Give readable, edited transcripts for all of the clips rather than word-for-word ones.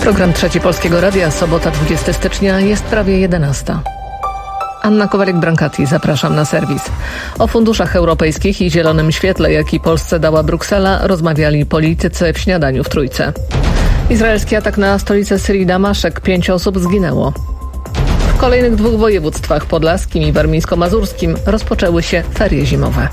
Program Trzeci Polskiego Radia, sobota 20 stycznia, jest prawie 11. Anna Kowalik-Brankati, zapraszam na serwis. O funduszach europejskich i zielonym świetle, jaki Polsce dała Bruksela, rozmawiali politycy w śniadaniu w Trójce. Izraelski atak na stolicę Syrii Damaszek, 5 osób zginęło. W kolejnych 2 województwach, podlaskim i warmińsko-mazurskim, rozpoczęły się ferie zimowe.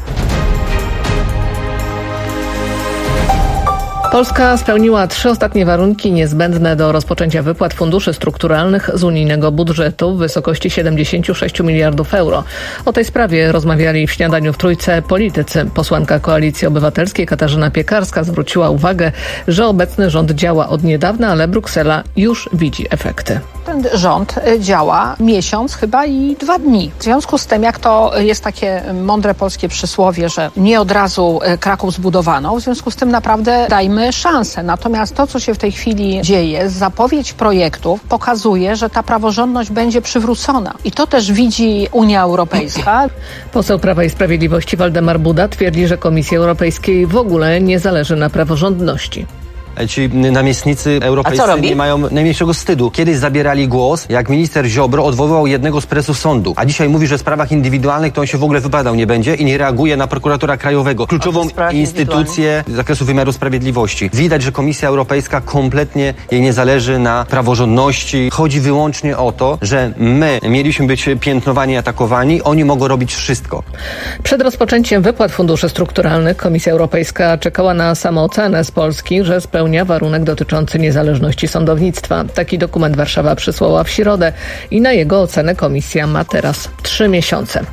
Polska spełniła 3 ostatnie warunki niezbędne do rozpoczęcia wypłat funduszy strukturalnych z unijnego budżetu w wysokości 76 miliardów euro. O tej sprawie rozmawiali w śniadaniu w Trójce politycy. Posłanka Koalicji Obywatelskiej Katarzyna Piekarska zwróciła uwagę, że obecny rząd działa od niedawna, ale Bruksela już widzi efekty. Ten rząd działa miesiąc chyba i 2 dni. W związku z tym, jak to jest takie mądre polskie przysłowie, że nie od razu Kraków zbudowano, w związku z tym naprawdę dajmy szansę. Natomiast to, co się w tej chwili dzieje, zapowiedź projektów pokazuje, że ta praworządność będzie przywrócona. I to też widzi Unia Europejska. Poseł Prawa i Sprawiedliwości Waldemar Buda twierdzi, że Komisji Europejskiej w ogóle nie zależy na praworządności. Ci namiestnicy europejscy nie mają najmniejszego wstydu. Kiedyś zabierali głos, jak minister Ziobro odwoływał jednego z prezesów sądu, a dzisiaj mówi, że w sprawach indywidualnych to on się w ogóle wypowiadał nie będzie i nie reaguje na prokuratora krajowego, kluczową instytucję z zakresu wymiaru sprawiedliwości. Widać, że Komisja Europejska kompletnie jej nie zależy na praworządności. Chodzi wyłącznie o to, że my mieliśmy być piętnowani i atakowani, oni mogą robić wszystko. Przed rozpoczęciem wypłat funduszy strukturalnych Komisja Europejska czekała na samoocenę z Polski, że spełnia warunek dotyczący niezależności sądownictwa. Taki dokument Warszawa przysłała w środę i na jego ocenę komisja ma teraz 3 miesiące.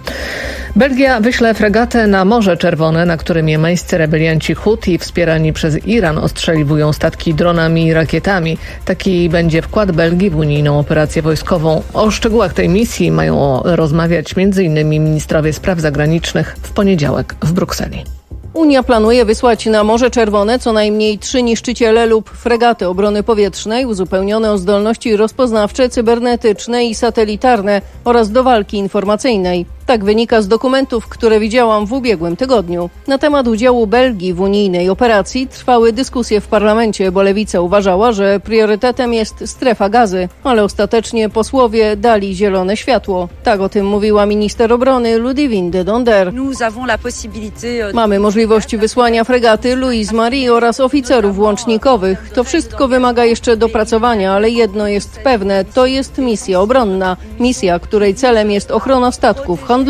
Belgia wyśle fregatę na Morze Czerwone, na którym jemeńscy rebelianci Huti wspierani przez Iran ostrzeliwują statki dronami i rakietami. Taki będzie wkład Belgii w unijną operację wojskową. O szczegółach tej misji mają rozmawiać m.in. ministrowie spraw zagranicznych w poniedziałek w Brukseli. Unia planuje wysłać na Morze Czerwone co najmniej 3 niszczyciele lub fregaty obrony powietrznej uzupełnione o zdolności rozpoznawcze, cybernetyczne i satelitarne oraz do walki informacyjnej. Tak wynika z dokumentów, które widziałam w ubiegłym tygodniu. Na temat udziału Belgii w unijnej operacji trwały dyskusje w parlamencie, bo Lewica uważała, że priorytetem jest strefa Gazy, ale ostatecznie posłowie dali zielone światło. Tak o tym mówiła minister obrony Ludivine de Donder. Mamy możliwość wysłania fregaty Louise Marie oraz oficerów łącznikowych. To wszystko wymaga jeszcze dopracowania, ale jedno jest pewne, to jest misja obronna. Misja, której celem jest ochrona statków handlowych.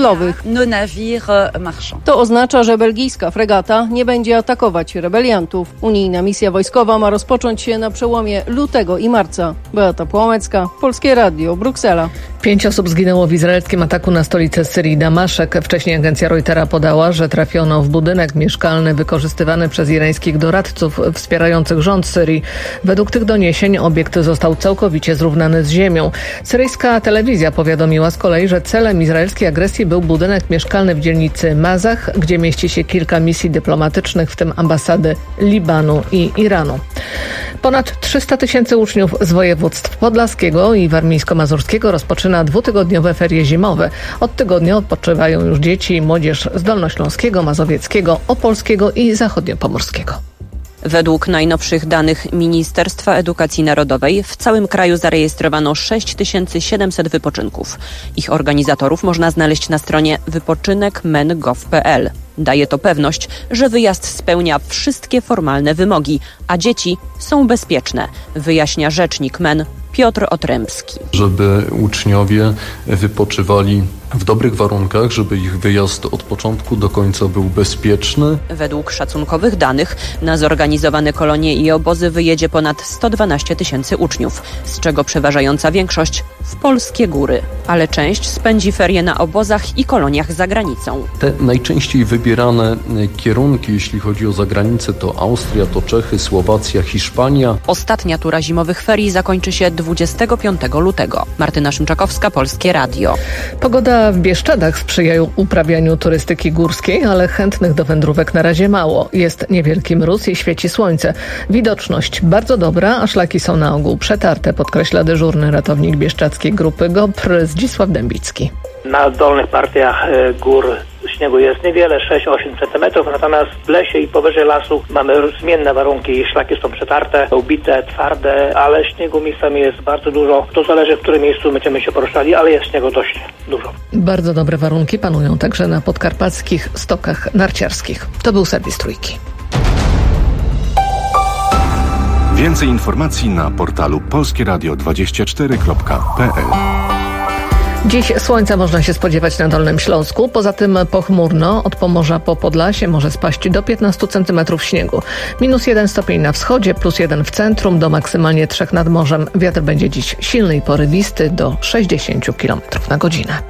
To oznacza, że belgijska fregata nie będzie atakować rebeliantów. Unijna misja wojskowa ma rozpocząć się na przełomie lutego i marca. Beata Płomecka, Polskie Radio, Bruksela. 5 osób zginęło w izraelskim ataku na stolicę Syrii Damaszek. Wcześniej agencja Reutera podała, że trafiono w budynek mieszkalny wykorzystywany przez irańskich doradców wspierających rząd Syrii. Według tych doniesień obiekt został całkowicie zrównany z ziemią. Syryjska telewizja powiadomiła z kolei, że celem izraelskiej agresji był budynek mieszkalny w dzielnicy Mazach, gdzie mieści się kilka misji dyplomatycznych, w tym ambasady Libanu i Iranu. Ponad 300 000 uczniów z województw podlaskiego i warmińsko-mazurskiego rozpoczyna 2-tygodniowe ferie zimowe. Od tygodnia odpoczywają już dzieci i młodzież z Dolnośląskiego, Mazowieckiego, Opolskiego i Zachodniopomorskiego. Według najnowszych danych Ministerstwa Edukacji Narodowej w całym kraju zarejestrowano 6700 wypoczynków. Ich organizatorów można znaleźć na stronie wypoczynek.men.gov.pl. Daje to pewność, że wyjazd spełnia wszystkie formalne wymogi, a dzieci są bezpieczne, wyjaśnia rzecznik MEN Piotr Otrębski. Żeby uczniowie wypoczywali w dobrych warunkach, żeby ich wyjazd od początku do końca był bezpieczny. Według szacunkowych danych na zorganizowane kolonie i obozy wyjedzie ponad 112 000 uczniów, z czego przeważająca większość w polskie góry. Ale część spędzi ferie na obozach i koloniach za granicą. Te najczęściej wybierane kierunki, jeśli chodzi o zagranicę, to Austria, to Czechy, Słowacja, Hiszpania. Ostatnia tura zimowych ferii zakończy się 25 lutego. Martyna Szymczakowska, Polskie Radio. Pogoda w Bieszczadach sprzyja uprawianiu turystyki górskiej, ale chętnych do wędrówek na razie mało. Jest niewielki mróz i świeci słońce. Widoczność bardzo dobra, a szlaki są na ogół przetarte, podkreśla dyżurny ratownik bieszczadzkiej grupy GOPR Zdzisław Dębicki. Na dolnych partiach gór śniegu jest niewiele, 6-8 cm, natomiast w lesie i powyżej lasu mamy zmienne warunki. Szlaki są przetarte, ubite, twarde, ale śniegu miejscami jest bardzo dużo. To zależy, w którym miejscu będziemy się poruszali, ale jest śniegu dość dużo. Bardzo dobre warunki panują także na podkarpackich stokach narciarskich. To był serwis Trójki. Więcej informacji na portalu polskieradio24.pl. Dziś słońca można się spodziewać na Dolnym Śląsku. Poza tym pochmurno. Od Pomorza po Podlasie może spaść do 15 cm śniegu. -1 stopień na wschodzie, +1 w centrum, do maksymalnie 3 nad morzem. Wiatr będzie dziś silny i porywsty do 60 km na godzinę.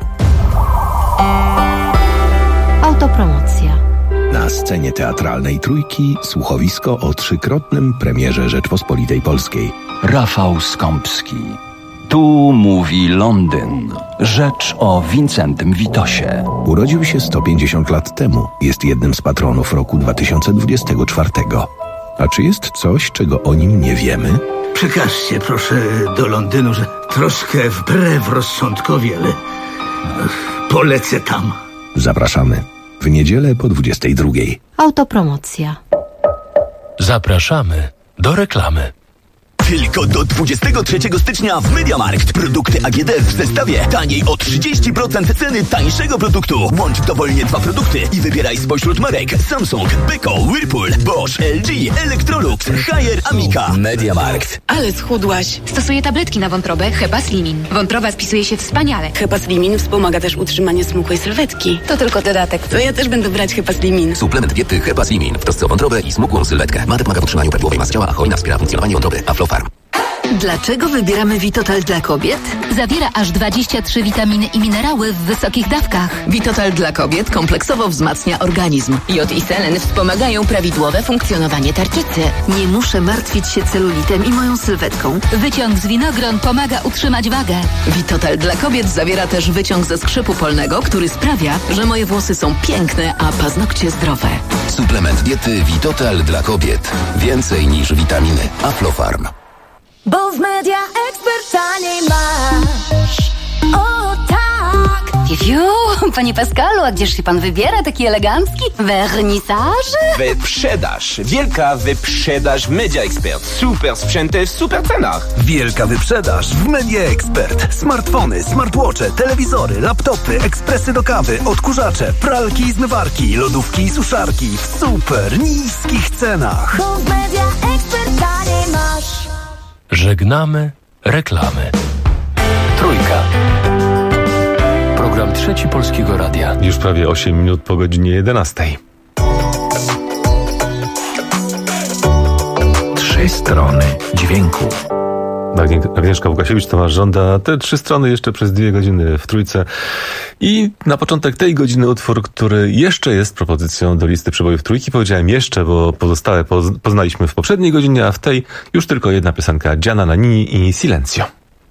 Autopromocja. Na scenie teatralnej Trójki słuchowisko o 3-krotnym premierze Rzeczpospolitej Polskiej. Rafał Skąpski. Tu mówi Londyn. Rzecz o Wincentym Witosie. Urodził się 150 lat temu. Jest jednym z patronów roku 2024. A czy jest coś, czego o nim nie wiemy? Przekażcie proszę do Londynu, że troszkę wbrew rozsądkowi, ale polecę tam. Zapraszamy. W niedzielę po 22. Autopromocja. Zapraszamy do reklamy. Tylko do 23 stycznia w MediaMarkt. Produkty AGD w zestawie taniej o 30% ceny tańszego produktu. Łącz dowolnie 2 produkty i wybieraj spośród marek Samsung, Beko, Whirlpool, Bosch, LG, Electrolux, Haier, Amica. MediaMarkt. Ale schudłaś. Stosuję tabletki na wątrobę Hepaslimin. Wątroba spisuje się wspaniale. Hepaslimin wspomaga też utrzymanie smukłej sylwetki. To tylko dodatek. To ja też będę brać Hepaslimin. Suplement diety Hepaslimin w trosce o wątrobę i smukłą sylwetkę. Ma pomaga w utrzymaniu prawidłowej masy ciała, a hojna wspiera funkcjonowanie wątroby. Aflofarm. Dlaczego wybieramy Vitotal dla kobiet? Zawiera aż 23 witaminy i minerały w wysokich dawkach. Vitotal dla kobiet kompleksowo wzmacnia organizm. Jod i selen wspomagają prawidłowe funkcjonowanie tarczycy. Nie muszę martwić się celulitem i moją sylwetką. Wyciąg z winogron pomaga utrzymać wagę. Vitotal dla kobiet zawiera też wyciąg ze skrzypu polnego, który sprawia, że moje włosy są piękne, a paznokcie zdrowe. Suplement diety Vitotal dla kobiet. Więcej niż witaminy. Aflofarm. Bo w Media Expert taniej masz. O tak! Fiu, panie Pascalu, a gdzież się pan wybiera taki elegancki? Wernisaż? Wyprzedaż. Wielka wyprzedaż Media Expert. Super sprzęty w super cenach. Wielka wyprzedaż w Media Expert. Smartfony, smartwatche, telewizory, laptopy, ekspresy do kawy, odkurzacze, pralki i zmywarki, lodówki i suszarki w super niskich cenach. Bo w Media Expert taniej masz. Żegnamy reklamy. Trójka. Program Trzeci Polskiego Radia. Już prawie 8 minut po godzinie 11. 3 strony dźwięku. Agnieszka Łukasiewicz, Tomasz Żąda. Te 3 strony jeszcze przez 2 godziny w Trójce. I na początek tej godziny utwór, który jeszcze jest propozycją do listy przebojów Trójki. Powiedziałem jeszcze, bo pozostałe poznaliśmy w poprzedniej godzinie, a w tej już tylko jedna piosenka. Gianna Nannini i Silenzio.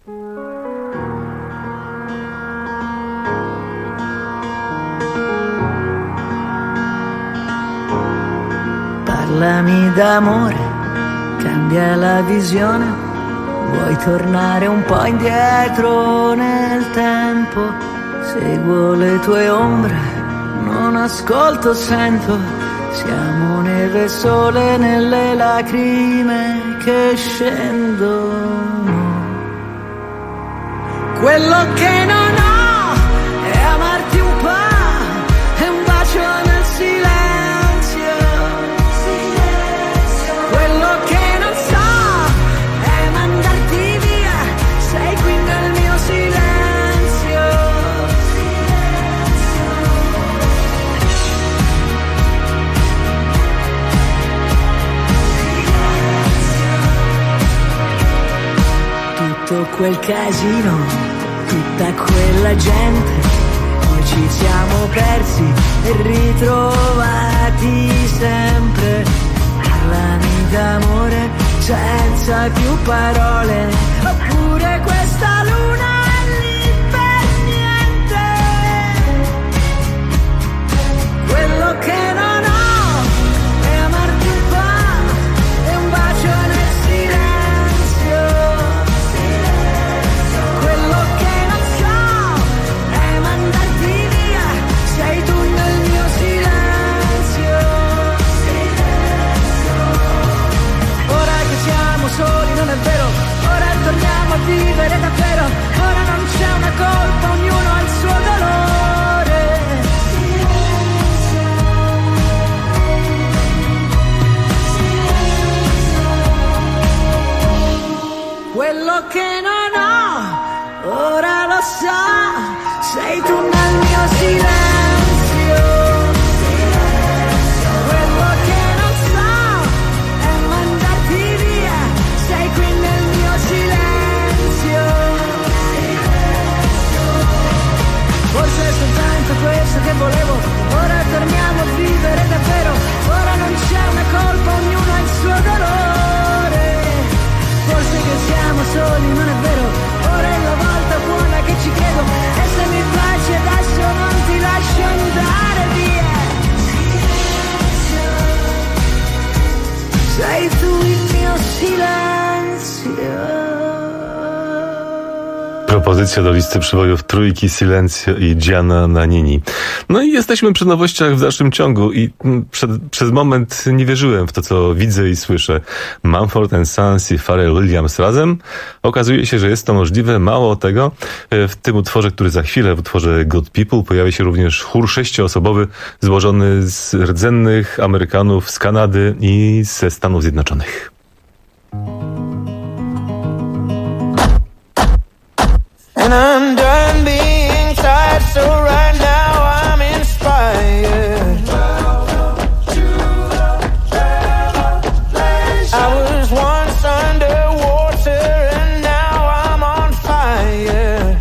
Parlami d'amore, cambia la visione. Vuoi tornare un po' indietro nel tempo? Seguo le tue ombre, non ascolto, sento. Siamo neve e sole nelle lacrime che scendono. Quello che non ho è amarti un po', è un bacio nel silenzio. Quello che non so è mandarti via, sei qui nel mio silenzio. Tutto quel casino, tutta quella gente, noi ci siamo persi e ritrovati sempre. Parlami d'amore senza più parole, oppure questa luna è lì per niente. Quello che non ho è amarti un po', è un bacio nel silenzio. Quello che non so è mandarti via, sei tu nel mio vivere davvero, ora non c'è una colpa, ognuno ha il suo dolore. Quello che non ho, ora lo so, sei tu nel mio silenzio. Quello che non so è mandarti via, sei qui nel mio silenzio. Forse è soltanto questo che volevo, ora torniamo a vivere davvero, ora non c'è una colpa, ognuno ha il suo dolore. Forse che siamo soli, non è vero, ora è la volta buona che ci chiedo, e se mi piaci adesso non ti lascio andare via. Sei tu il mio silenzio. Propozycja do listy przybojów Trójki, Silencio i Gianna Nannini. No i jesteśmy przy nowościach w dalszym ciągu i przez moment nie wierzyłem w to, co widzę i słyszę. Mumford & Sons i Pharrell Williams razem. Okazuje się, że jest to możliwe. Mało tego, w tym utworze, który za chwilę, w utworze Good People, pojawi się również chór 6-osobowy złożony z rdzennych Amerykanów z Kanady i ze Stanów Zjednoczonych. And I'm done being tired, so right now I'm inspired. I was once underwater and now I'm on fire.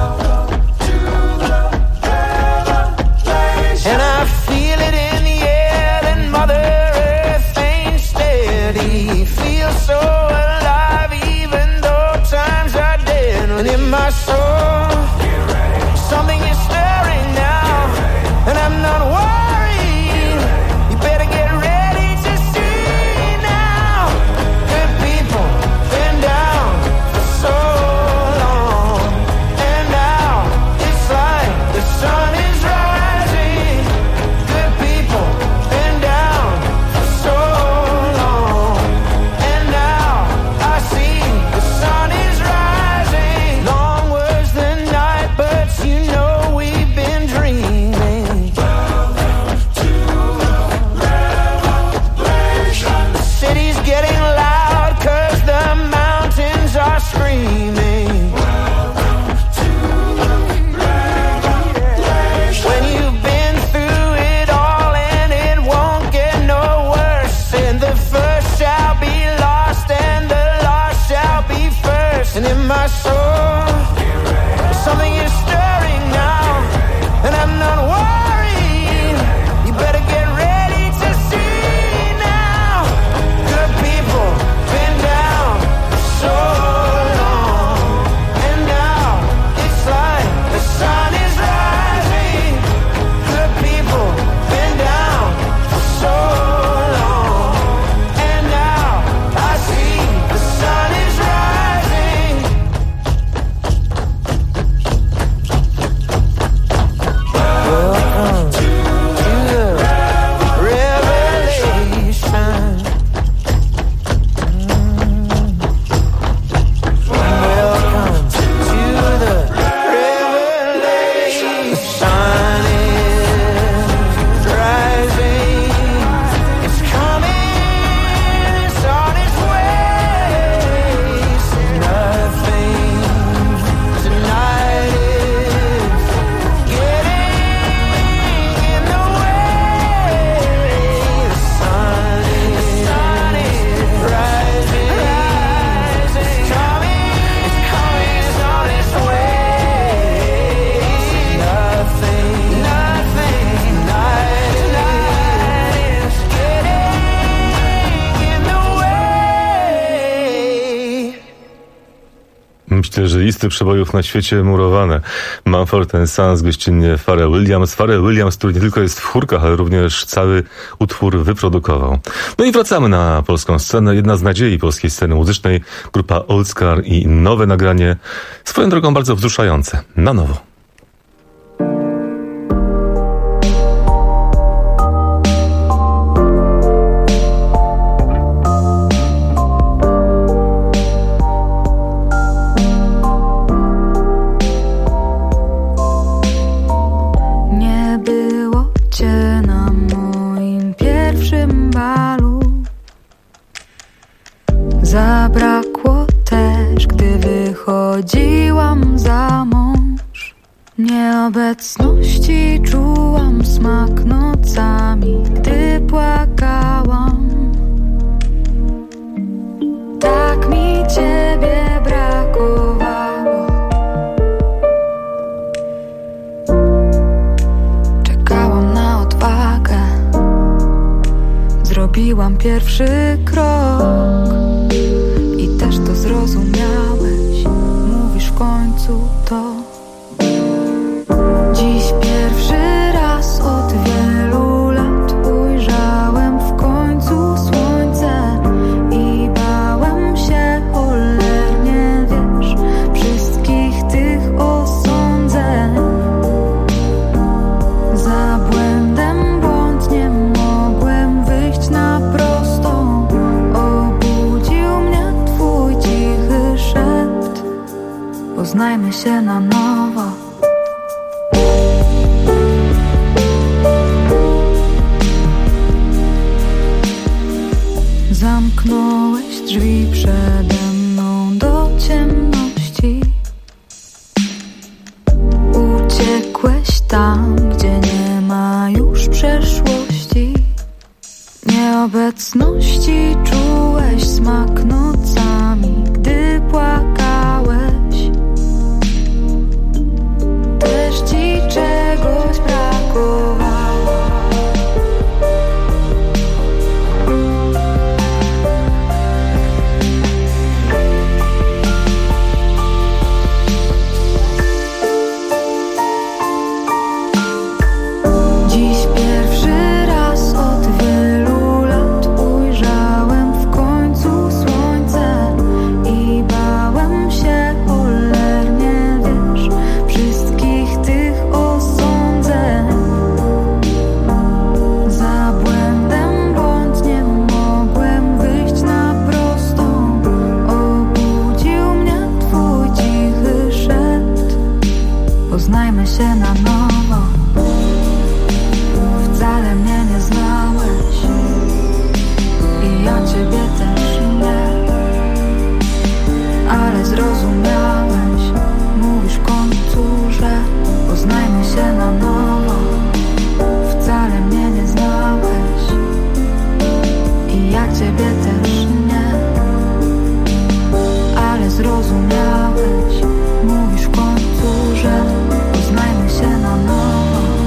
And I feel it in the air that Mother Earth ain't steady. Feel so alive even though times are dead. And in my soul something is stirring now, and I'm not worried. You better get ready to see now. Good people been down for so long, and now it's like the sun is rising. Good people been down for so long, and now I see the sun is rising. Long was the night, but you know we've been dreaming. The city's getting loud 'cause the mountains are screaming. When you've been through it all and it won't get no worse, and the first shall be lost and the lost shall be first. And in my soul something is stirring now, and I'm not worried. You better get ready to see now. Good people been down so long, and now it's like the sun is rising. Good people been down so long, and now I see the sun is rising. Welcome to the revelation. Welcome to the revelation. The sun is rising. It's coming. It's on its way. It's nothing tonight is getting in the way. The sun is rising. It's coming. It's on its way. Nothing tonight is getting in the way. Myślę, że listy przebojów na świecie murowane. Mumford & Sons, gościnnie Pharrell Williams. Pharrell Williams, który nie tylko jest w chórkach, ale również cały utwór wyprodukował. No i wracamy na polską scenę. Jedna z nadziei polskiej sceny muzycznej, grupa Old Scar i nowe nagranie, swoją drogą bardzo wzruszające. Na nowo. Również gdy wychodziłam za mąż, nieobecności czułam smak nocami, gdy płakałam. Tak mi ciebie brakowało. Czekałam na odwagę, zrobiłam pierwszy krok i też to zrozumiałeś. Mówisz w końcu to. Dziś pierwszy raz od wielu lat ujrzałem w końcu słońce i bałem się cholernie, wiesz, wszystkich tych osądzeń. Za błędem błąd, nie mogłem wyjść na prostą. Obudził mnie twój cichy szept. Poznajmy się na nowo. Zamknąłeś drzwi przede mną do ciemności. Uciekłeś tam, gdzie nie ma już przeszłości. Nieobecności czułeś smak nocami, gdy płakałeś. Też ci czegoś brakowało. Poznajmy się na nowo. Wcale mnie nie znałeś i ja ciebie też nie, ale zrozumiałeś. Mówisz w końcu, że poznajmy się na nowo. Wcale mnie nie znałeś i ja ciebie też nie, ale zrozumiałeś. Mówisz w końcu, że poznajmy się na nowo.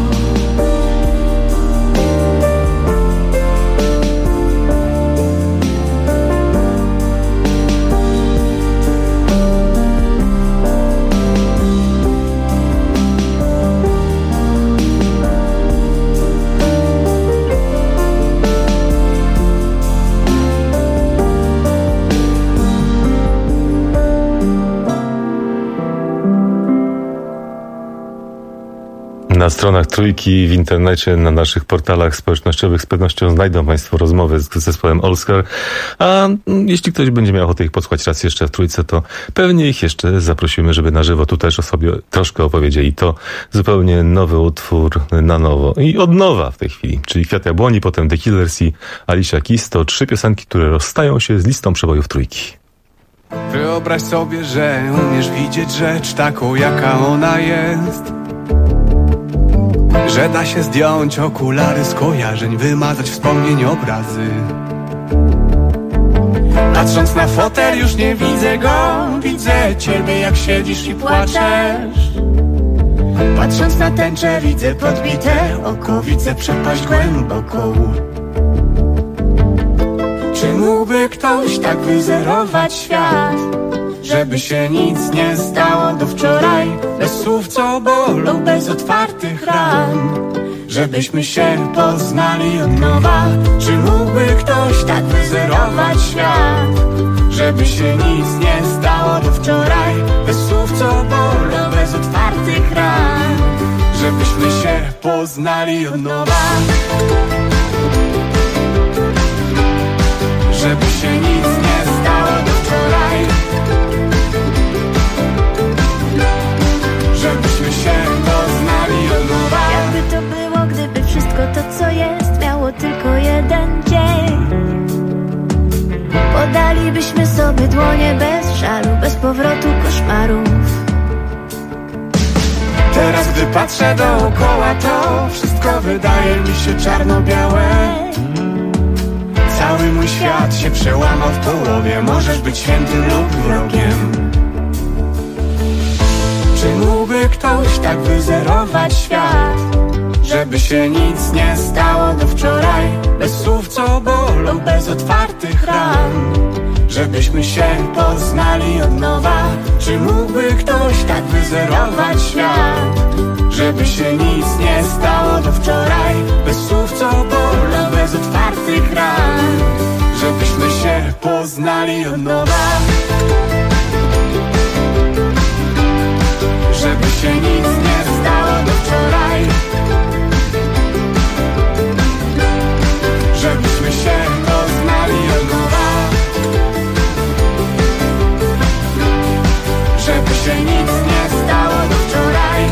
Na stronach Trójki, w internecie, na naszych portalach społecznościowych z pewnością znajdą Państwo rozmowy z zespołem All-Star, a jeśli ktoś będzie miał ochotę ich posłuchać raz jeszcze w Trójce, to pewnie ich jeszcze zaprosimy, żeby na żywo tu też o sobie troszkę opowiedzieli. To zupełnie nowy utwór na nowo i od nowa w tej chwili, czyli Kwiat Jabłoni, potem The Killers i Alicia Keys. To 3 piosenki, które rozstają się z listą przebojów Trójki. Wyobraź sobie, że umiesz widzieć rzecz taką, jaka ona jest. Że da się zdjąć okulary z kojarzeń, wymazać wspomnień obrazy. Patrząc na fotel już nie widzę go, widzę ciebie jak siedzisz i płaczesz. Patrząc na tęczę widzę podbite oko, widzę przepaść głęboką. Czy mógłby ktoś tak wyzerować świat, żeby się nic nie stało do wczoraj? Bez słów co bolą, bez otwartych ran, żebyśmy się poznali od nowa. Czy mógłby ktoś tak wyzerować świat, żeby się nic nie stało do wczoraj? Bez słów co bolą, bez otwartych ran, żebyśmy się poznali od nowa. Żeby się nic nie stało do wczoraj, żebyśmy się poznali od nowa. Jakby to było, gdyby wszystko to co jest miało tylko jeden dzień. Podalibyśmy sobie dłonie bez żalu, bez powrotu koszmarów. Teraz gdy patrzę dookoła, to wszystko wydaje mi się czarno-białe. Cały mój świat się przełamał w połowie. Możesz być świętym lub wrogiem. Czy mógłby ktoś tak wyzerować świat, żeby się nic nie stało do wczoraj? Bez słów, co bolą, bez otwartych ran, żebyśmy się poznali od nowa. Czy mógłby ktoś tak wyzerować świat, żeby się nic nie stało do wczoraj? Bez słów, co bolą, bez otwartych ran, żebyśmy się poznali od nowa. Żeby się nic nie stało do wczoraj, żebyśmy się poznali od nowa. Żeby się nic nie stało do wczoraj.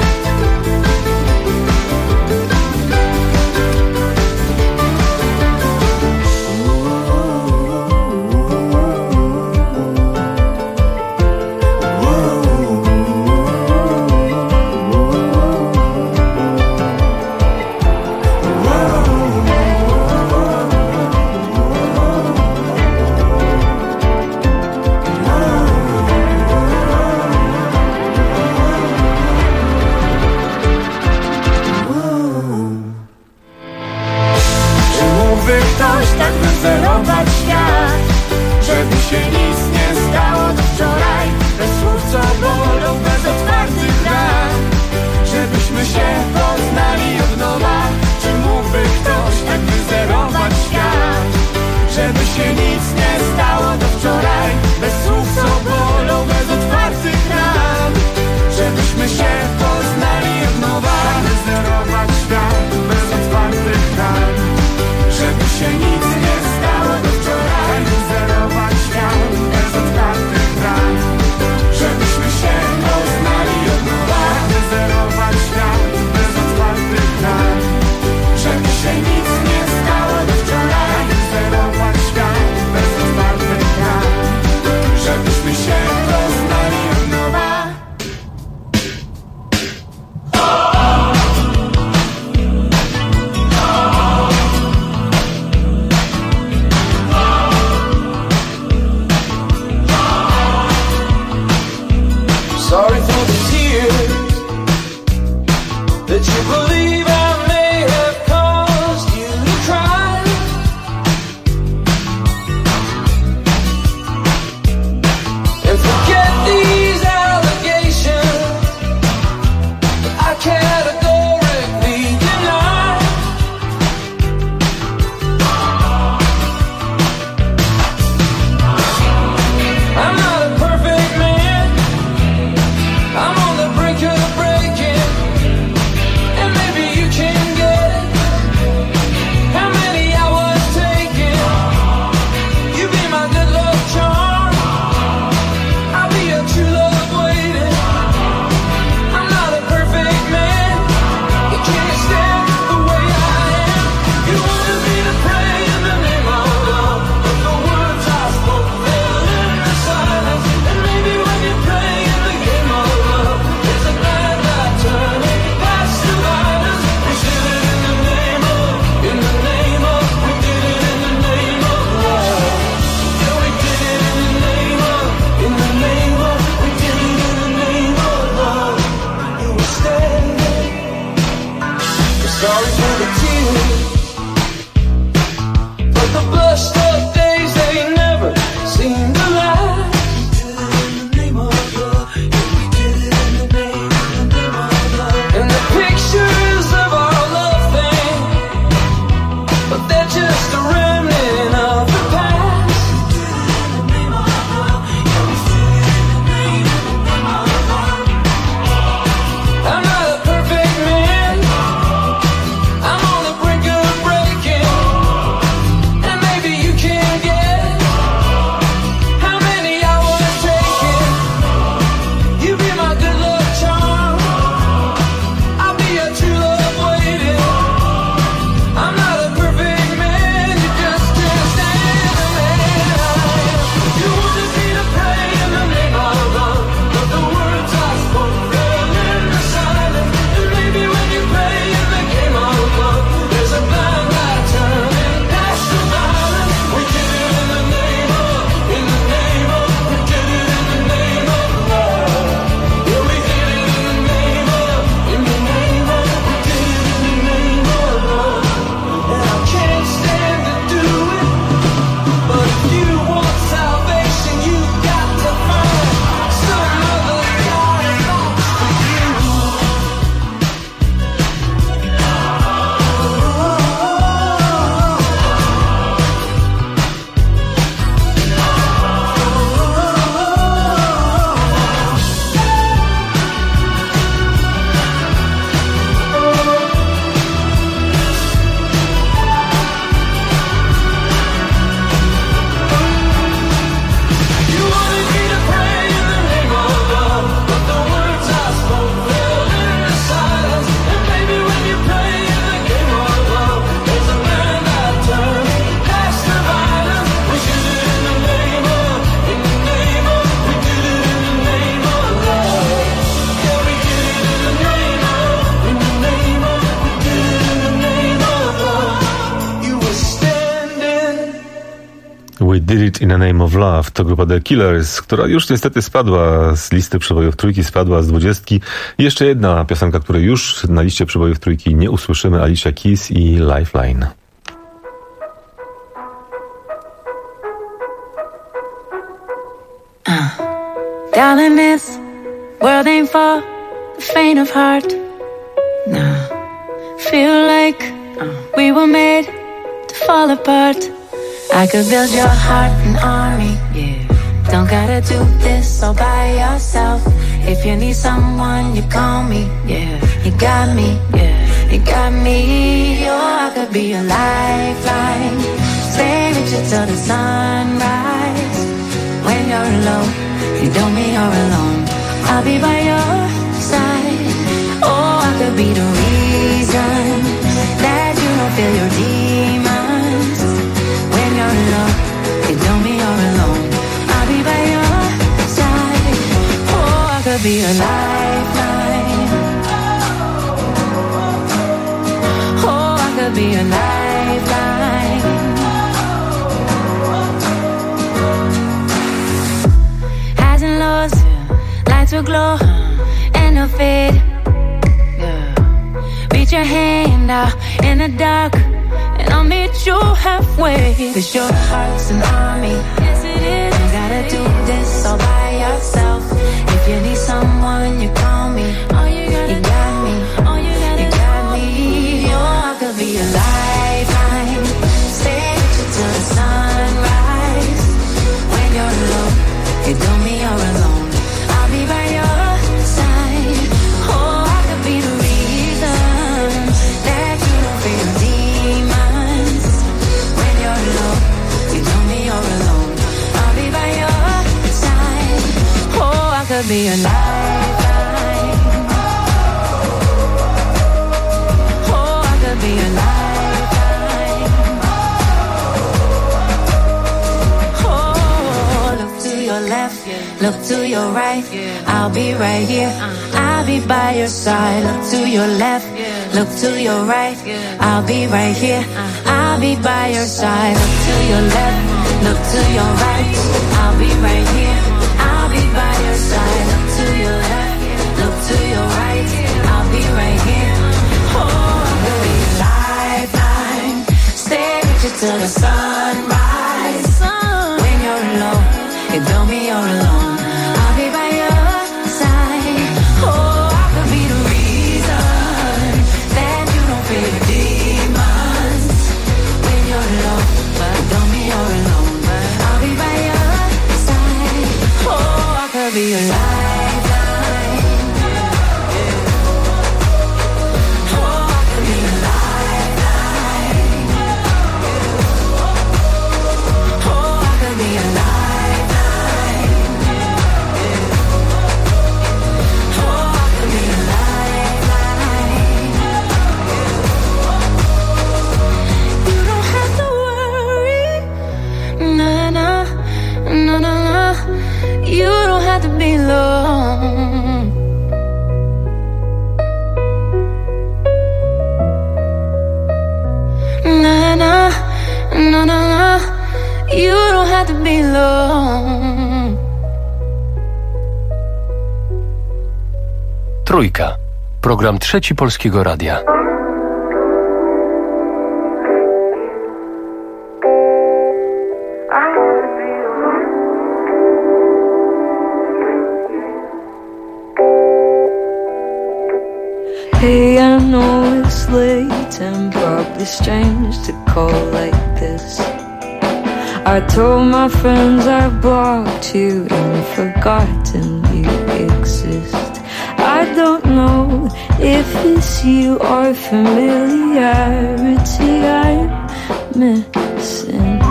Wyzerować świat, żeby się nic nie stało do wczoraj. Bez słów, co bolą, bez otwartych ran, żebyśmy się poznali od nowa. Czy mógłby ktoś tak wyzerować świat, żeby się nic nie stało do wczoraj? Bez słów, co bolą, bez otwartych ran, żebyśmy się poznali od nowa. Wyzerować świat bez otwartych ran, żeby się nic nie stało do wczoraj. Wyzerować świat bez otwartych ran, żebyśmy się poznali od nowa. Wyzerować świat bez otwartych ran, żeby się nic nie stało do wczoraj. Wyzerować świat bez otwartych ran, żebyśmy się poznali od nowa. Sorry for the tears that you believe I may have caused you to cry. And forget these allegations that I categorically deny. I'm not a perfect man, I'm on the brink of breaking, and maybe you can get it. How many hours taken? You be my good luck charm, I'll be We Did It in the Name of Love to grupa The Killers, która już niestety spadła z listy przebojów trójki, spadła z 20. Jeszcze jedna piosenka, której już na liście przebojów trójki nie usłyszymy, Alicia Keys i Lifeline. Darling, this world ain't for the faint of heart. No, feel like we were made to fall apart. I could build your heart an army, yeah. Don't gotta do this all by yourself. If you need someone, you call me, yeah. You got me, yeah. You got me, oh, I could be a lifeline. Stay with you till the sunrise. When you're alone, you don't mean you're alone. I'll be by your side. Oh, I could be the reason that you don't feel your demons. When you're alone, you don't mean you're alone. I'll be by your side. Oh, I could be a lifeline. Oh, I could be a lifeline. Highs and lows, lights will glow and they'll fade. Reach your hand out in the dark and I'll meet you halfway. 'Cause your heart's an army. Yes it is. You gotta do this all by yourself. If you need someone, you call me. Oh, you got me. Oh, you got me. Oh, I could be a lifeline. Stay with you till the sunrise. When you're alone, you don't mean you're alone. I'll be by your side. Oh, I could be the reason that you don't feel demons. When you're alone, you don't mean you're alone. I'll be by your side. Oh, I could be a lifeline. Oh, I could be a lifeline. Oh, look to your left, look to your right. I'll be right here. I'll be by your side. Look to your left, look to your right. I'll be right here. I'll be by your side. Look to your left, look to your right. I'll be right here. I'll be by your side. Look to your left, look to your right. I'll be right here. Oh, I could be a lifeline. Stay with you till the sunrise. When you're alone, you don't mean you're alone. I'll be by your side. Oh, I could be the reason that you don't feel the demons. When you're alone, but don't mean you're alone. I'll be by your side. Oh, I could be a lifeline. Oh, I could be a lifeline. Oh, I could be a lifeline. Oh, I could be a lifeline. You don't have to worry. Nah, nah, nah, nah, nah. You don't have to be alone. Nah, nah, nah, nah, nah. You don't have to be alone. Trójka. Program Trzeci Polskiego Radia. Hey, I know it's late and probably strange to call like this. I told my friends I blocked you and forgotten you exist. I don't know if it's you or familiarity I'm missing.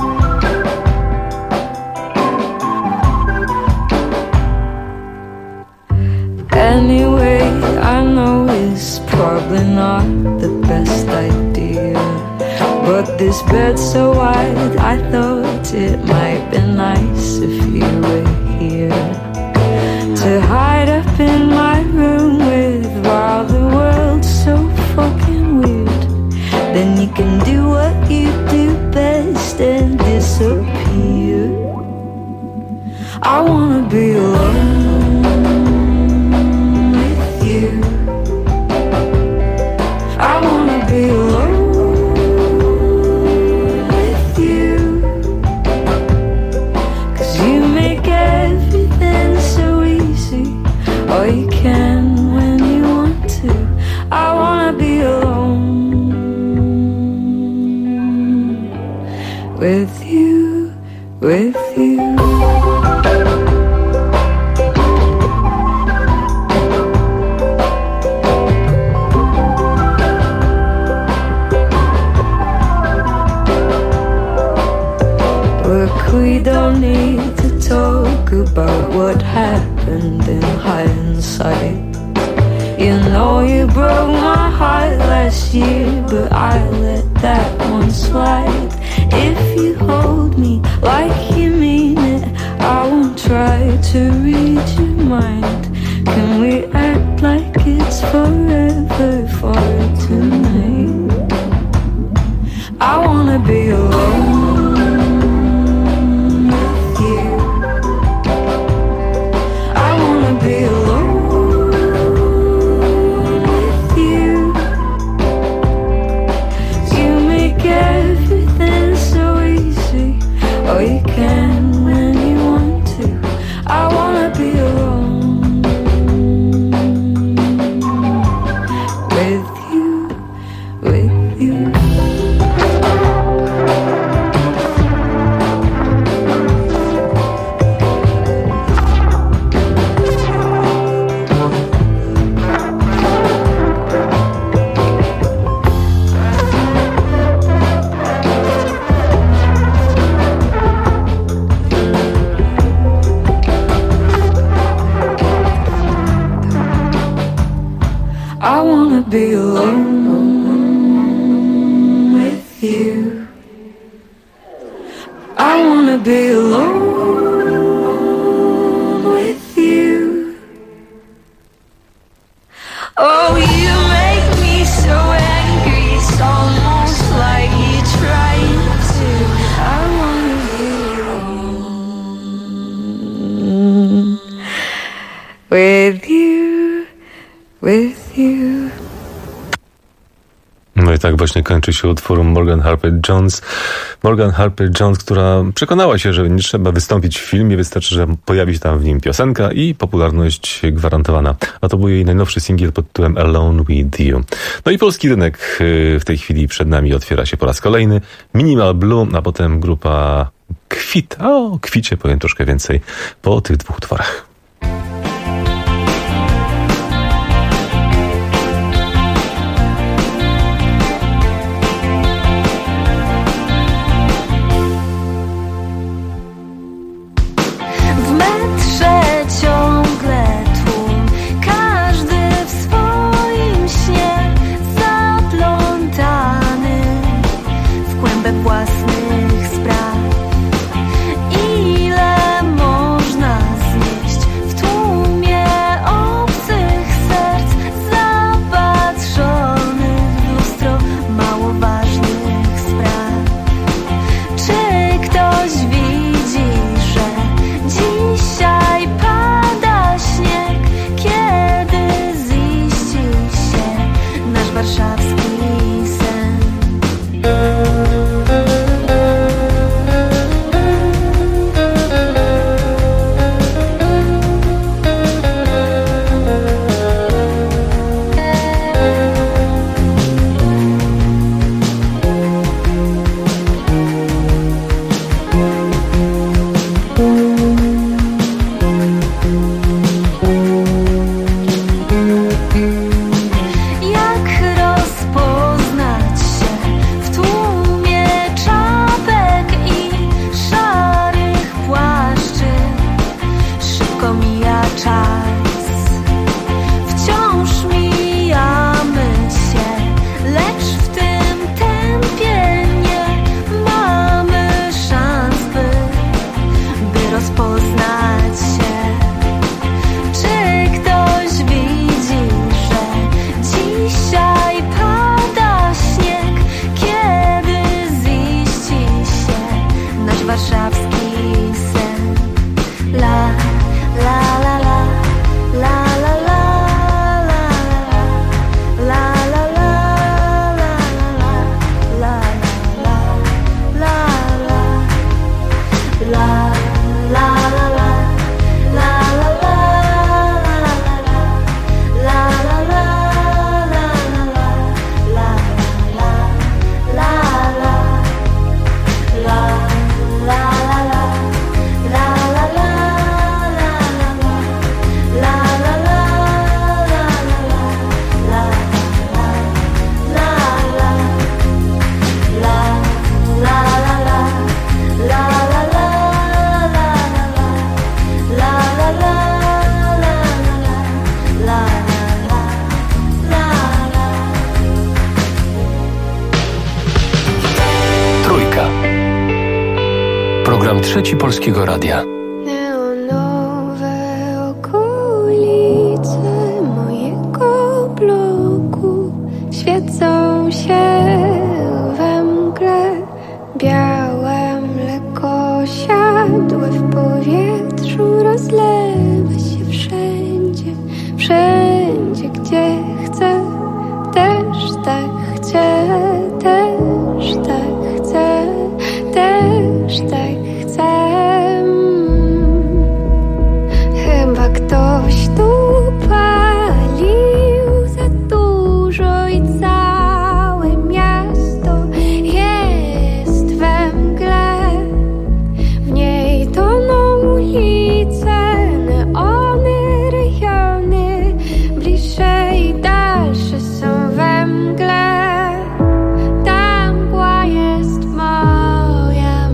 Anyway, I know it's probably not the best idea, but this bed's so wide, I thought it might be nice if you were here to hide up in my room with, while the world's so fucking weird. Then you can do what you do best and disappear. about what happened in hindsight. You know you broke my heart last year, but I let that one slide. If you hold me like you mean it, I won't try to read your mind. Can we act like it's forever for tonight? I wanna be alone with you. I wanna be alone with you. You make everything so easy. Oh, you can when you want to. I wanna be alone with you, with you. I wanna be alone with you. I wanna be alone with you. Oh, you make me so angry, it's almost like you're trying to. I wanna be alone with you, with you. No i tak właśnie kończy się utwór Morgan Harper Jones. Morgan Harper Jones, która przekonała się, że nie trzeba wystąpić w filmie, wystarczy, że pojawi się tam w nim piosenka i popularność gwarantowana. A to był jej najnowszy singiel pod tytułem Alone With You. No i polski rynek w tej chwili przed nami otwiera się po raz kolejny. Minimal Blue, a potem grupa Kwit. A o Kwicie powiem troszkę więcej po tych dwóch utworach. Własnych spraw. Ile można znieść w tłumie obcych serc, zapatrzonych w lustro mało ważnych spraw? Czy ktoś widzi, że dzisiaj pada śnieg, kiedy ziści się nasz warszawski sen? Warszawski sen. La, la, la, la. Trzeci Polskiego Radia. Neonowe okolice mojego bloku świecą się we mgle. Białe mleko siadłe w powietrzu, rozlewa się wszędzie, wszędzie, gdzie chcę. Też tak chcę, też tak chcę, też tak chcę. Chyba ktoś tu palił za dużo i całe miasto jest we mgle. W niej toną ulice, neony, rejony, bliższe i dalsze są we mgle. Ta mgła jest moja.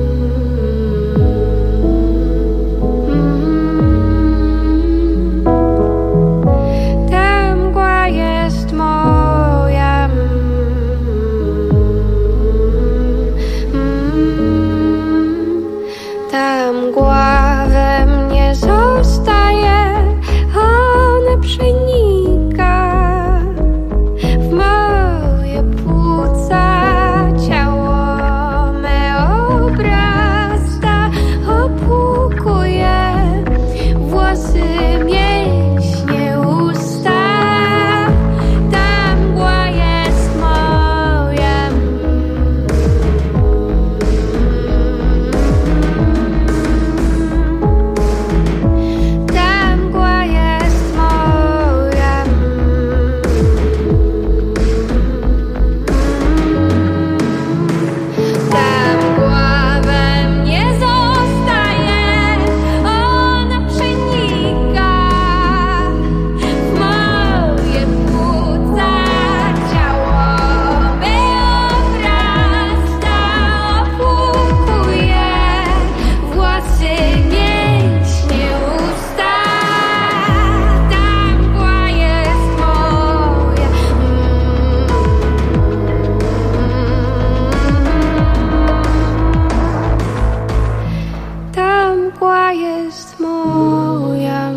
Ta mgła jest moja. Ta mgła we mnie zostaje, ona przenika w moje płuca, ciało me obrasta, opłukuje włosy, mięśnie, usta. Ta mgła jest moja. Ta mgła jest moja. Ta mgła we mnie zostaje, ona przenika w moje płuca, ciało me obrasta, opłukuje włosy, mięśnie, usta. Ta mgła jest moja. Ta mgła jest moja.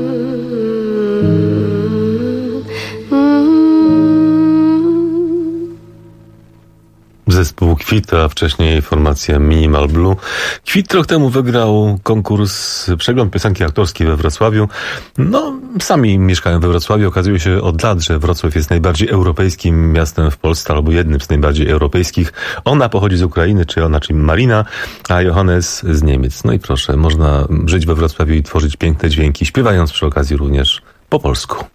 Zespół Kwit, a wcześniej formacja Minimal Blue. Kwit rok temu wygrał konkurs Przegląd Piosenki Aktorskiej we Wrocławiu. No, sami mieszkają we Wrocławiu. Okazuje się od lat, że Wrocław jest najbardziej europejskim miastem w Polsce, albo jednym z najbardziej europejskich. Ona pochodzi z Ukrainy, czyli Marina, a Johannes z Niemiec. No i proszę, można żyć we Wrocławiu i tworzyć piękne dźwięki, śpiewając przy okazji również po polsku.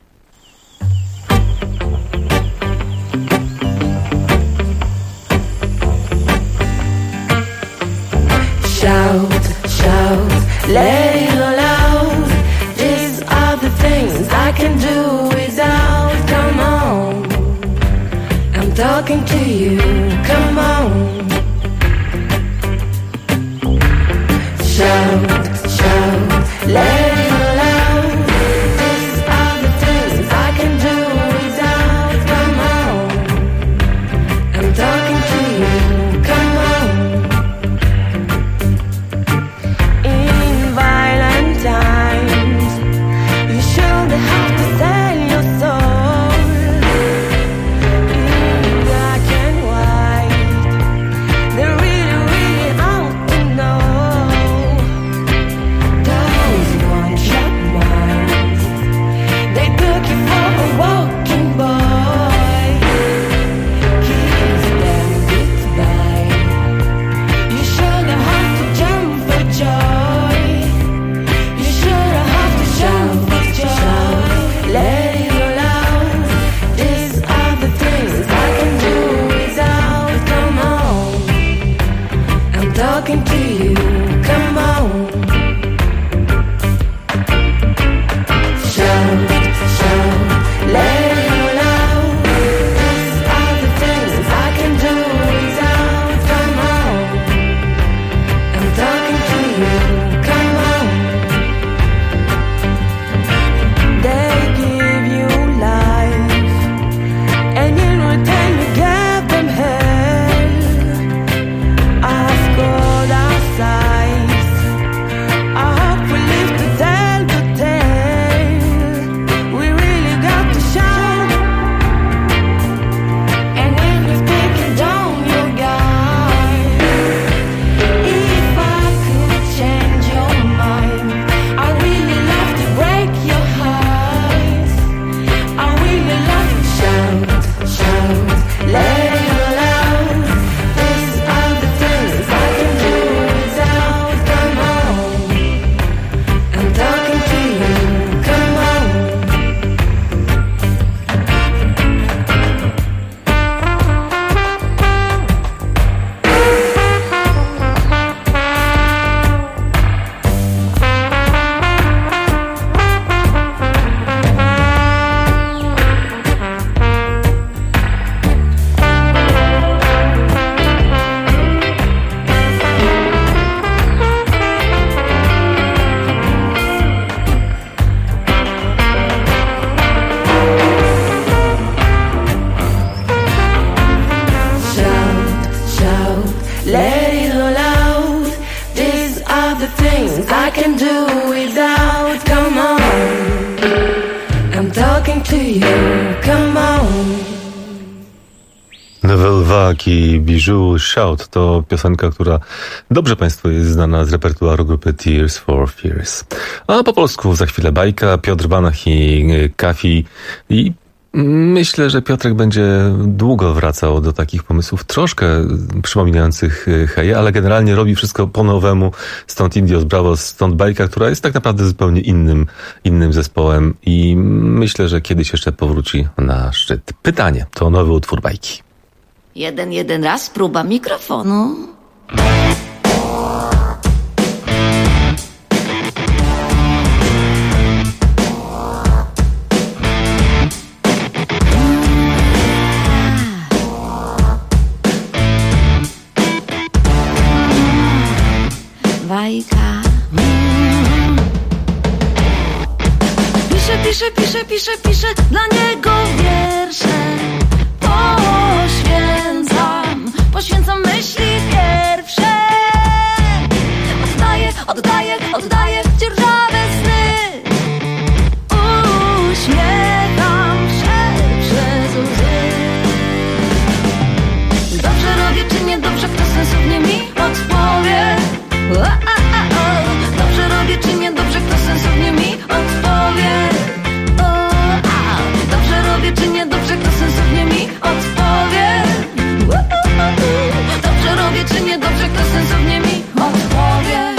Shout, shout, let it all out. These are the things I can do without. Come on, I'm talking to you. Come on. Shout, shout, let it all out. These are the things I can do without. Come on, I'm talking to you. Come on. In violent times, you surely have to sell your soul. In black and white. Velvak i Bijou Shout to piosenka, która dobrze Państwu jest znana z repertuaru grupy Tears for Fears. A po polsku za chwilę bajka, Piotr Banach i Kafi. I myślę, że Piotrek będzie długo wracał do takich pomysłów, troszkę przypominających Heje, ale generalnie robi wszystko po nowemu. Stąd Indios Bravos, stąd bajka, która jest tak naprawdę zupełnie innym zespołem i myślę, że kiedyś jeszcze powróci na szczyt. Pytanie, to nowy utwór bajki. Jeden raz, próba mikrofonu. Bajka. Piszę dla niego wiersze. Poświęcam myśli pierwsze. Oddaję dzierżawe sny. Uśmiecham się przez łzy. Dobrze robię czy niedobrze, kto sensownie mi odpowie. Dobrze robię czy niedobrze, kto sensownie mi odpowie. Dobrze robię czy niedobrze, kto sensownie mi odpowie. Dobrze robię czy niedobrze, kto sensownie mi odpowie.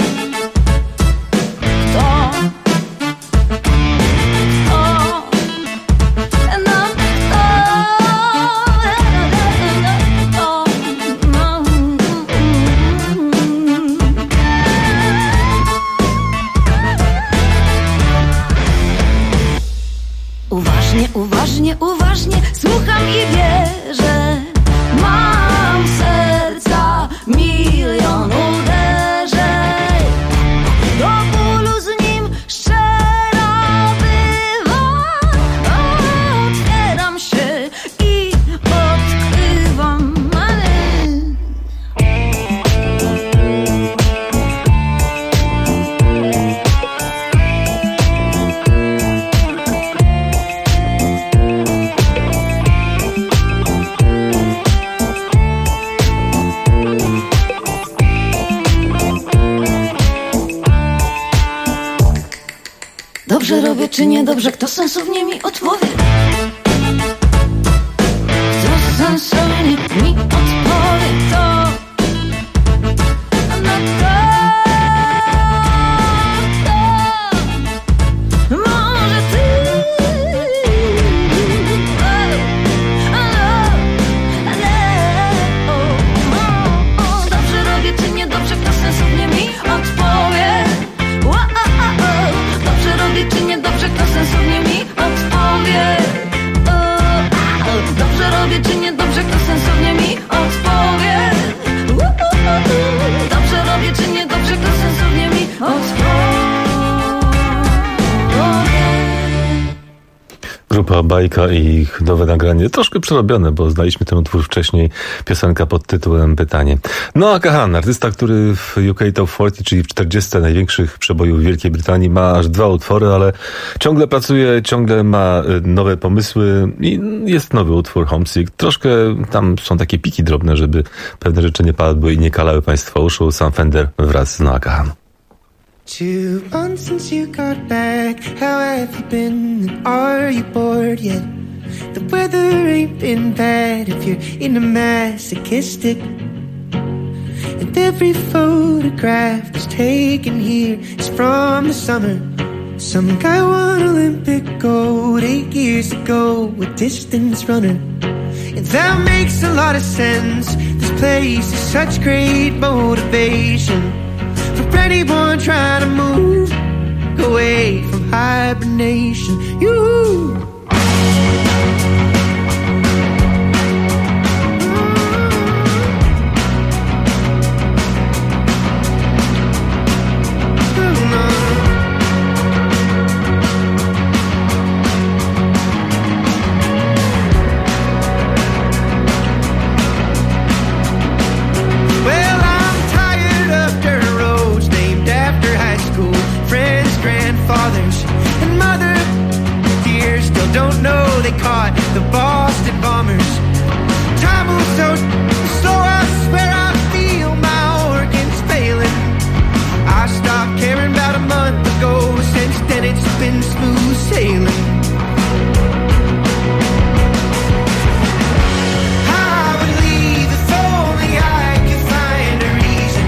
Kto nam Uważnie słucham i wierzę. Mam serca milion uderzeń. Do bólu z nim szczera bywam. Otwieram się i odkrywam. Dobrze robię czy niedobrze, kto sensownie mi odpowie. Kto sensownie mi odpowie, to może ty. Dobrze robię czy niedobrze, kto sensownie mi odpowie. Dobrze robię czy niedobrze, kto sensownie mi odpowie. Dobrze robię czy niedobrze, kto sensownie mi odpowie. Dobrze robię czy niedobrze, kto sensownie mi odpowie. Grupa Bajka i ich nowe nagranie, troszkę przerobione, bo znaliśmy ten utwór wcześniej, piosenka pod tytułem Pytanie. Noah Kahan, artysta, który w UK Top 40, czyli w 40 największych przebojów w Wielkiej Brytanii, ma aż 2 utwory, ale ciągle pracuje, ciągle ma nowe pomysły i jest nowy utwór Homesick. Troszkę tam są takie piki drobne, żeby pewne rzeczy nie padły i nie kalały Państwa uszu. Sam Fender wraz z Noah Kahan. 2 months since you got back. How have you been? And are you bored yet? The weather ain't been bad if you're in a masochistic. And every photograph that's taken here is from the summer. Some guy won Olympic gold 8 years ago, a distance runner. And that makes a lot of sense. This place is such great motivation for anyone trying to move away from hibernation. You. Don't know they caught the Boston Bombers. Time move so slow, I swear I feel my organs failing. I stopped caring about a month ago. Since then it's been smooth sailing. I would leave if only I could find a reason.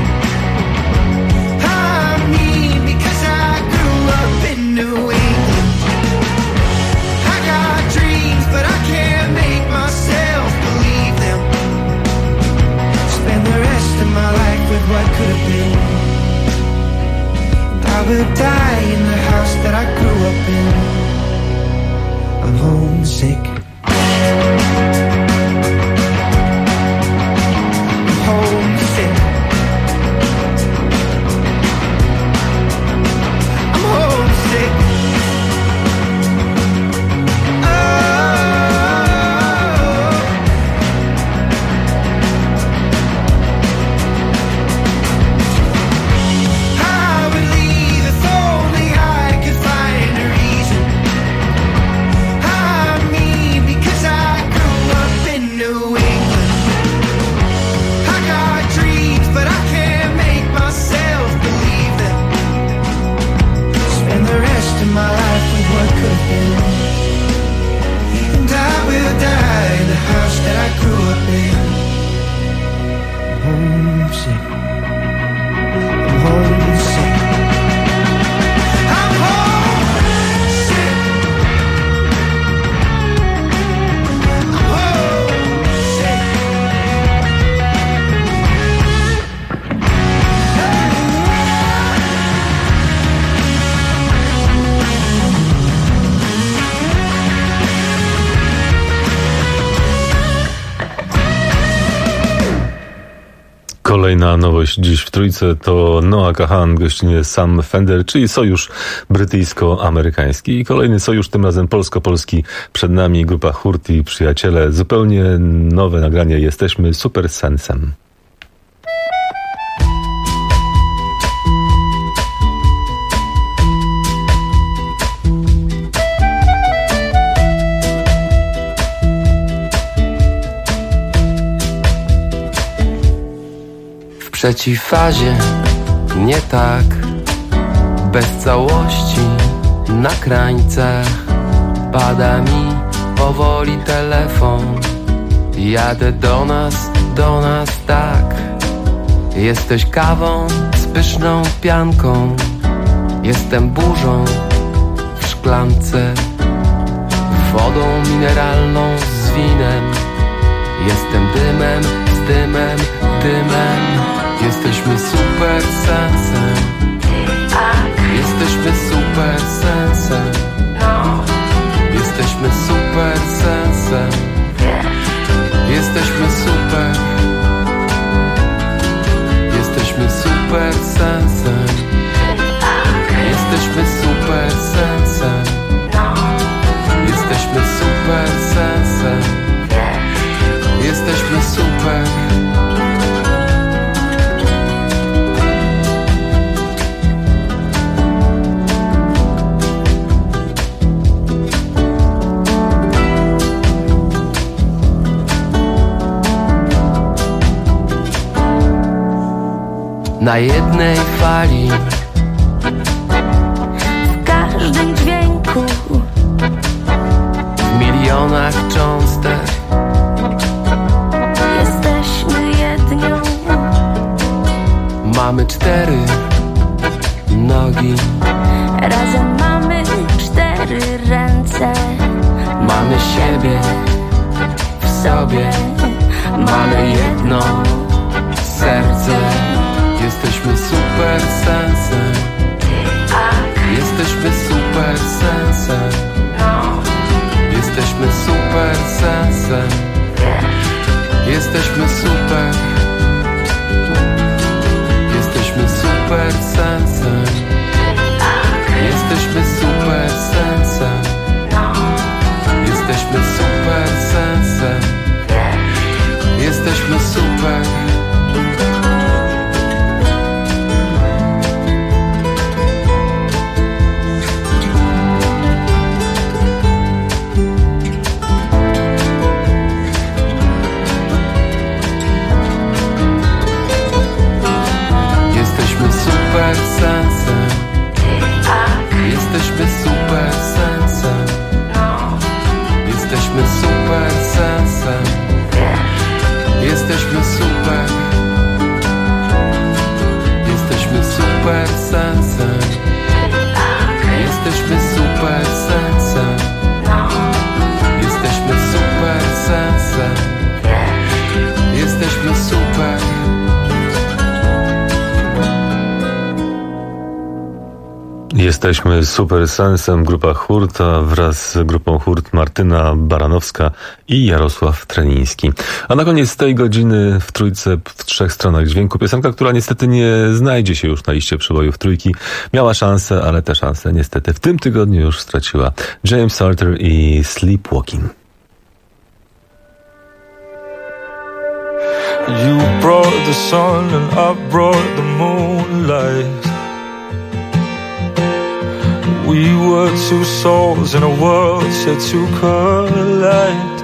I mean, because I grew up in New England. I got dreams, but I can't make myself believe them. Spend the rest of my life with what could have been. I will die in the house that I grew up in. I'm homesick. I'm homesick. I'm homesick. Kolejna nowość dziś w Trójce to Noah Kahan, gościnie Sam Fender, czyli sojusz brytyjsko-amerykański. I kolejny sojusz, tym razem polsko-polski. Przed nami grupa Hurt i Przyjaciele. Zupełnie nowe nagranie. Jesteśmy super sensem. W przeciwfazie nie tak, bez całości na krańcach. Pada mi powoli telefon, jadę do nas tak. Jesteś kawą z pyszną pianką, jestem burzą w szklance, wodą mineralną z winem. Jestem dymem z dymem, dymem. Jesteśmy super sensem. Jesteśmy super sensem. Jesteśmy super sensem. Jesteśmy super. Jesteśmy super sensem. Jesteśmy super sensem. Jesteśmy super sensem. Jesteśmy super. Na jednej fali, w każdym dźwięku, w milionach cząstek. Jesteśmy jednią. Mamy 4 nogi, razem mamy 4 ręce. Mamy siebie w sobie, mamy jedno serce. Jesteśmy super sensem. Jesteśmy super sensem. Jesteśmy super sensem. Jesteśmy super. Jesteśmy super sensem. Jesteśmy super sensem. Jesteśmy super sensem. Jesteśmy super. Jesteśmy Super Sensem, grupa Hurta wraz z grupą Hurt Martyna Baranowska i Jarosław Treniński. A na koniec tej godziny w trójce w 3 stronach dźwięku piosenka, która niestety nie znajdzie się już na liście przebojów trójki. Miała szansę, ale tę szansę niestety w tym tygodniu już straciła. James Salter i Sleepwalking. You brought the sun and I brought the moonlight. We were two souls in a world set to collide.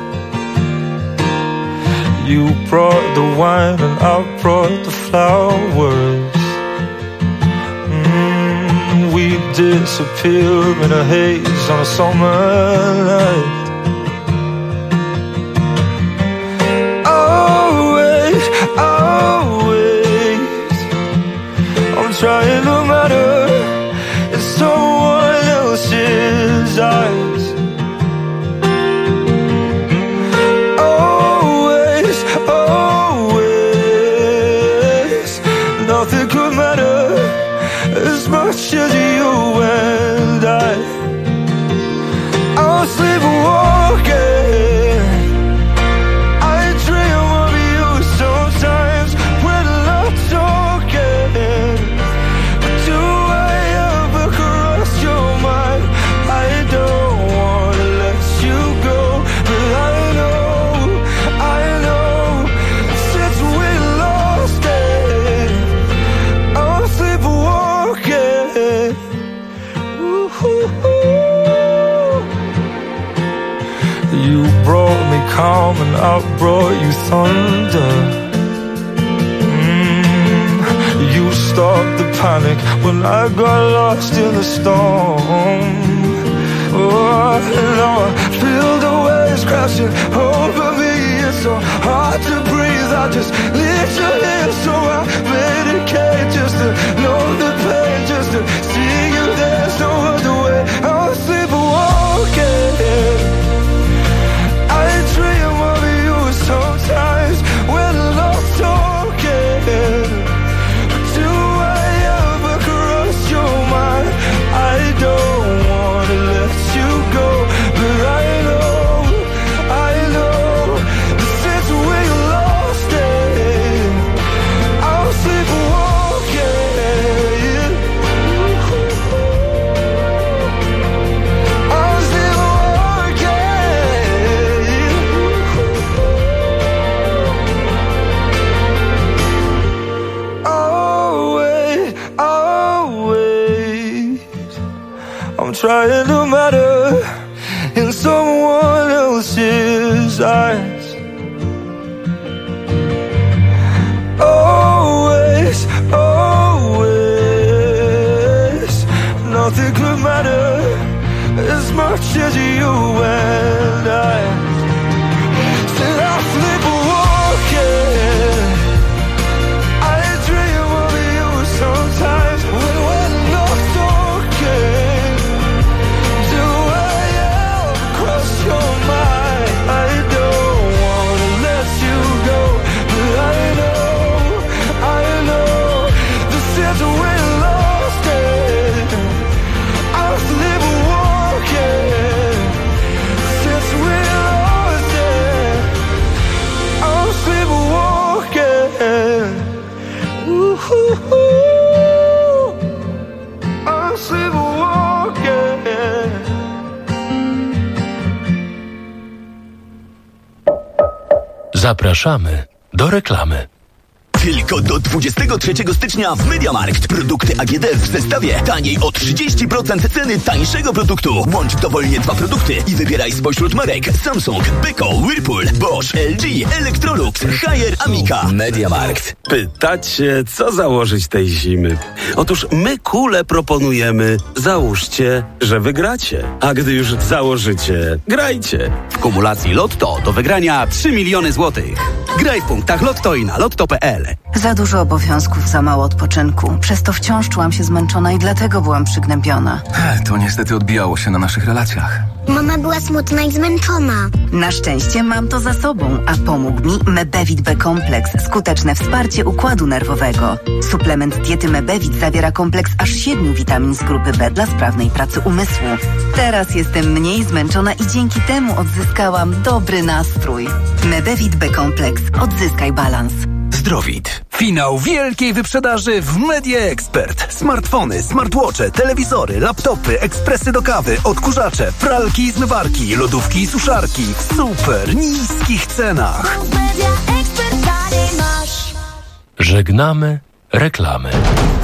You brought the wine and I brought the flowers. We disappear in a haze on a summer night. I'm trying to matter in someone else's eyes. Always, always, nothing could matter as much as you and I. I'm sleepwalking. Calm and I brought you thunder. You stopped the panic when I got lost in the storm. Oh, now I feel the waves crashing over me. It's so hard to breathe. I just need you here, so I medicate just to know the pain, just to see you. There's no other way. I'm sleepwalking. Sometimes when I'm talking, do I ever cross your mind? I don't wanna let you go, but I know that since we lost it, I'll sleepwalking. I'll sleepwalking. I'm trying to matter in someone else's eyes. Always, always, nothing could matter as much as you and I. Said I'm sleepwalking. I dream of you sometimes when we're not talking. Zapraszamy do reklamy. Tylko do 23 stycznia w MediaMarkt. Produkty AGD w zestawie taniej o 30% ceny tańszego produktu. Łącz dowolnie 2 produkty i wybieraj spośród marek Samsung, Beko, Whirlpool, Bosch, LG, Electrolux, Haier, Amica. MediaMarkt. Pytacie, co założyć tej zimy? Otóż my kule proponujemy. Załóżcie, że wygracie. A gdy już założycie, grajcie. W kumulacji Lotto do wygrania 3 miliony złotych. Graj w punktach Lotto i na lotto.pl. Za dużo obowiązków, za mało odpoczynku. Przez to wciąż czułam się zmęczona i dlatego byłam przygnębiona. To niestety odbijało się na naszych relacjach. Mama była smutna i zmęczona. Na szczęście mam to za sobą, a pomógł mi Mebevit B-kompleks, skuteczne wsparcie układu nerwowego. Suplement diety Mebevit zawiera kompleks aż 7 witamin z grupy B dla sprawnej pracy umysłu. Teraz jestem mniej zmęczona i dzięki temu odzyskałam dobry nastrój. Mebevit B-kompleks. Odzyskaj balans. Zdrowit. Finał wielkiej wyprzedaży w Media Expert. Smartfony, smartwatche, telewizory, laptopy, ekspresy do kawy, odkurzacze, pralki i zmywarki, lodówki i suszarki w super niskich cenach. Żegnamy reklamy.